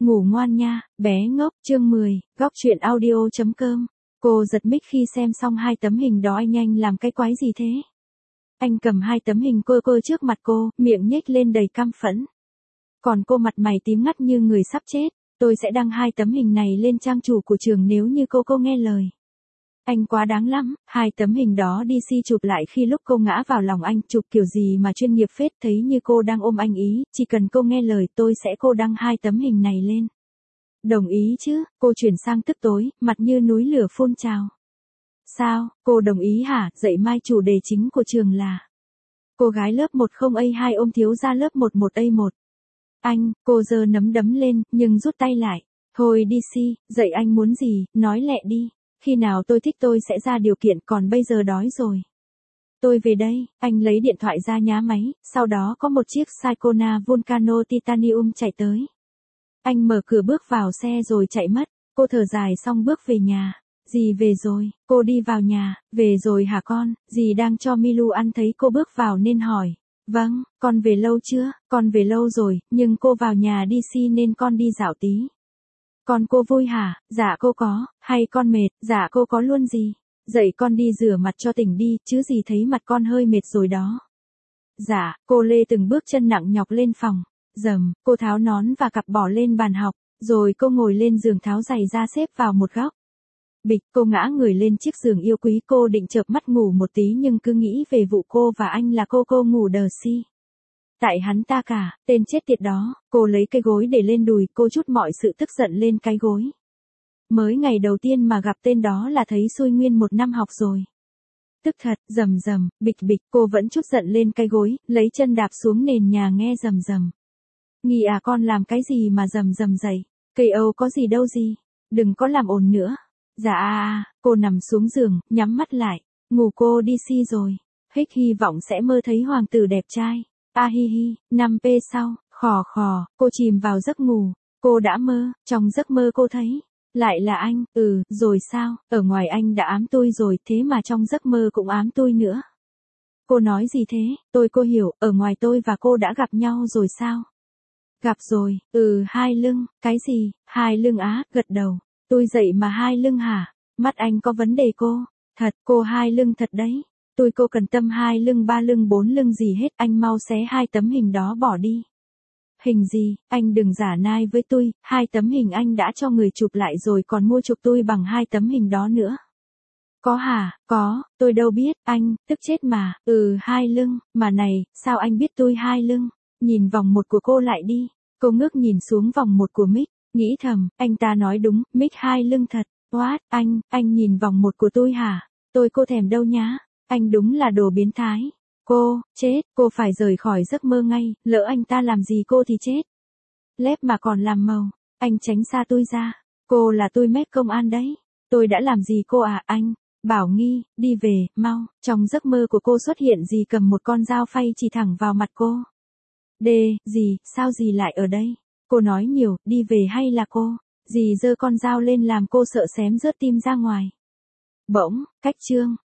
Ngủ ngoan nha, bé ngốc. Chương 10, góc truyện audio.com. Cô giật mic khi xem xong 2 tấm hình đó. Anh làm cái quái gì thế? Anh cầm 2 tấm hình cô trước mặt cô, miệng nhếch lên đầy căm phẫn. Còn cô mặt mày tím ngắt như người sắp chết. Tôi sẽ đăng 2 tấm hình này lên trang chủ của trường nếu như cô nghe lời. Anh quá đáng lắm. 2 tấm hình đó DC chụp lại khi lúc cô ngã vào lòng anh, chụp kiểu gì mà chuyên nghiệp phết, thấy như cô đang ôm anh ý, chỉ cần cô nghe lời tôi sẽ đăng 2 tấm hình này lên. Đồng ý chứ? Cô chuyển sang tức tối, mặt như núi lửa phun trào. Sao, cô đồng ý hả? Dậy mai chủ đề chính của trường là cô gái lớp 10A2 ôm thiếu gia lớp 11A1. Anh, cô giơ nắm đấm lên, nhưng rút tay lại. Thôi DC, dậy anh muốn gì, nói lẹ đi. Khi nào tôi thích tôi sẽ ra điều kiện, còn bây giờ đói rồi. Tôi về đây. Anh lấy điện thoại ra nhá máy, sau đó có một chiếc Sycona Volcano Titanium chạy tới. Anh mở cửa bước vào xe rồi chạy mất. Cô thở dài xong bước về nhà. Dì về rồi. Cô đi vào nhà. Về rồi hả con? Dì đang cho Milu ăn thấy cô bước vào nên hỏi. Vâng, con về lâu chưa? Con về lâu rồi, nhưng cô vào nhà DC nên con đi dạo tí. Con cô vui hả? Dạ cô có. Hay con mệt? Dạ cô có luôn gì. Dậy con đi rửa mặt cho tỉnh đi, chứ gì thấy mặt con hơi mệt rồi đó. Dạ, cô lê từng bước chân nặng nhọc lên phòng. Dầm, cô tháo nón và cặp bỏ lên bàn học, rồi cô ngồi lên giường tháo giày ra xếp vào một góc. Bịch, cô ngã người lên chiếc giường yêu quý. Cô định chợp mắt ngủ một tí nhưng cứ nghĩ về vụ cô và anh là cô ngủ đờ si. Tại hắn ta cả, tên chết tiệt đó. Cô lấy cái gối để lên đùi, cô trút mọi sự tức giận lên cái gối. Mới ngày đầu tiên mà gặp tên đó là thấy xui nguyên 1 năm học rồi. Tức thật. Rầm rầm, bịch bịch, cô vẫn trút giận lên cái gối, lấy chân đạp xuống nền nhà nghe rầm rầm. Nghi à, con làm cái gì mà rầm rầm dậy? Cây Âu có gì đâu gì. Đừng có làm ồn nữa. Dạ cô nằm xuống giường, nhắm mắt lại. Ngủ cô DC rồi. Hích hy vọng sẽ mơ thấy hoàng tử đẹp trai. Hi hi, 5p sau, khò khò, cô chìm vào giấc ngủ. Cô đã mơ, trong giấc mơ cô thấy. Lại là anh. Rồi sao? Ở ngoài anh đã ám tôi rồi, thế mà trong giấc mơ cũng ám tôi nữa. Cô nói gì thế? Cô hiểu, ở ngoài tôi và cô đã gặp nhau rồi sao? Gặp rồi. Hai lưng. Cái gì? Hai lưng á? Gật đầu. Tôi dậy mà hai lưng hả? Mắt anh có vấn đề cô. Thật, cô hai lưng thật đấy. Cô cần tâm 2 lưng 3 lưng 4 lưng gì hết. Anh mau xé 2 tấm hình đó bỏ đi. Hình gì? Anh đừng giả nai với tôi. 2 tấm hình anh đã cho người chụp lại rồi còn mua chụp tôi bằng 2 tấm hình đó nữa. Có hả? Có, tôi đâu biết. Anh, tức chết mà. Hai lưng. Mà này, sao anh biết tôi hai lưng? Nhìn vòng 1 của cô lại đi. Cô ngước nhìn xuống vòng 1 của Mick, nghĩ thầm, anh ta nói đúng, Mick hai lưng thật. What? Anh nhìn vòng 1 của tôi hả? Cô thèm đâu nhá. Anh đúng là đồ biến thái. Cô, chết, cô phải rời khỏi giấc mơ ngay, lỡ anh ta làm gì cô thì chết. Lép mà còn làm màu, anh tránh xa tôi ra. Cô là tôi mét công an đấy. Tôi đã làm gì cô à? Anh, Bảo Nghi, đi về, mau. Trong giấc mơ của cô xuất hiện dì cầm một con dao phay chỉ thẳng vào mặt cô. Dì, sao dì lại ở đây? Cô nói nhiều, đi về hay là cô? Dì giơ con dao lên làm cô sợ xém rớt tim ra ngoài. Bỗng, cách chương.